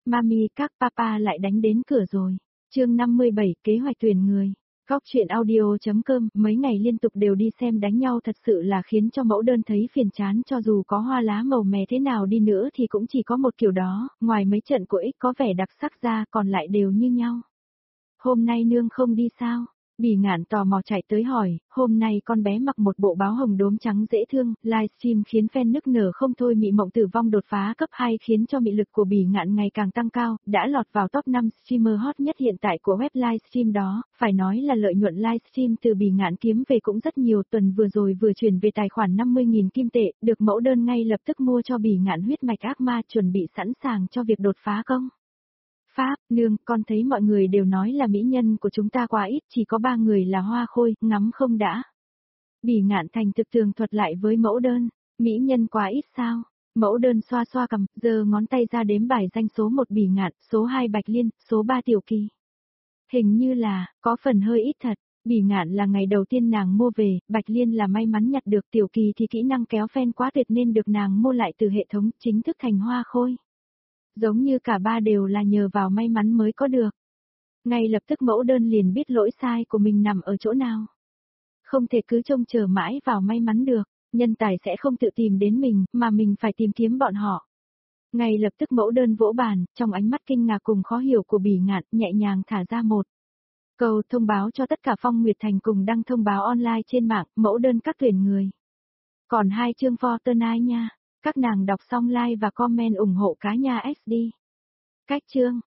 Mami các papa lại đánh đến cửa rồi. Chương 57 kế hoạch tuyển người. Góc chuyện audio.com mấy ngày liên tục đều đi xem đánh nhau thật sự là khiến cho mẫu đơn thấy phiền chán, cho dù có hoa lá màu mè thế nào đi nữa thì cũng chỉ có một kiểu đó, ngoài mấy trận của X có vẻ đặc sắc ra còn lại đều như nhau. Hôm nay nương không đi sao? Bỉ Ngạn tò mò chạy tới hỏi, hôm nay con bé mặc một bộ báo hồng đốm trắng dễ thương, livestream khiến fan nức nở không thôi. Mị Mộng Tử Vong đột phá cấp 2 khiến cho mị lực của Bỉ Ngạn ngày càng tăng cao, đã lọt vào top 5 streamer hot nhất hiện tại của web livestream đó, phải nói là lợi nhuận livestream từ Bỉ Ngạn kiếm về cũng rất nhiều. Tuần vừa rồi vừa chuyển về tài khoản 50.000 kim tệ, được mẫu đơn ngay lập tức mua cho Bỉ Ngạn huyết mạch ác ma, chuẩn bị sẵn sàng cho việc đột phá công. Pháp, nương, con thấy mọi người đều nói là mỹ nhân của chúng ta quá ít, chỉ có 3 người là Hoa Khôi, ngắm không đã. Bỉ Ngạn thành thực tường thuật lại với mẫu đơn, mỹ nhân quá ít sao? Mẫu đơn xoa xoa cằm, giơ ngón tay ra đếm bài danh: số 1 Bỉ Ngạn, số 2 Bạch Liên, số 3 Tiểu Kỳ. Hình như là, có phần hơi ít thật. Bỉ Ngạn là ngày đầu tiên nàng mua về, Bạch Liên là may mắn nhặt được, Tiểu Kỳ thì kỹ năng kéo fan quá tuyệt nên được nàng mua lại từ hệ thống, chính thức thành Hoa Khôi. Giống như cả ba đều là nhờ vào may mắn mới có được. Ngay lập tức mẫu đơn liền biết lỗi sai của mình nằm ở chỗ nào. Không thể cứ trông chờ mãi vào may mắn được, nhân tài sẽ không tự tìm đến mình, mà mình phải tìm kiếm bọn họ. Ngay lập tức mẫu đơn vỗ bàn, trong ánh mắt kinh ngạc cùng khó hiểu của Bỉ Ngạn, nhẹ nhàng thả ra một câu thông báo cho tất cả Phong Nguyệt Thành cùng đăng thông báo online trên mạng, mẫu đơn các tuyển người. Còn 2 chương Fortnite nha. Các nàng đọc xong like và comment ủng hộ cá nha XD. Cách chương.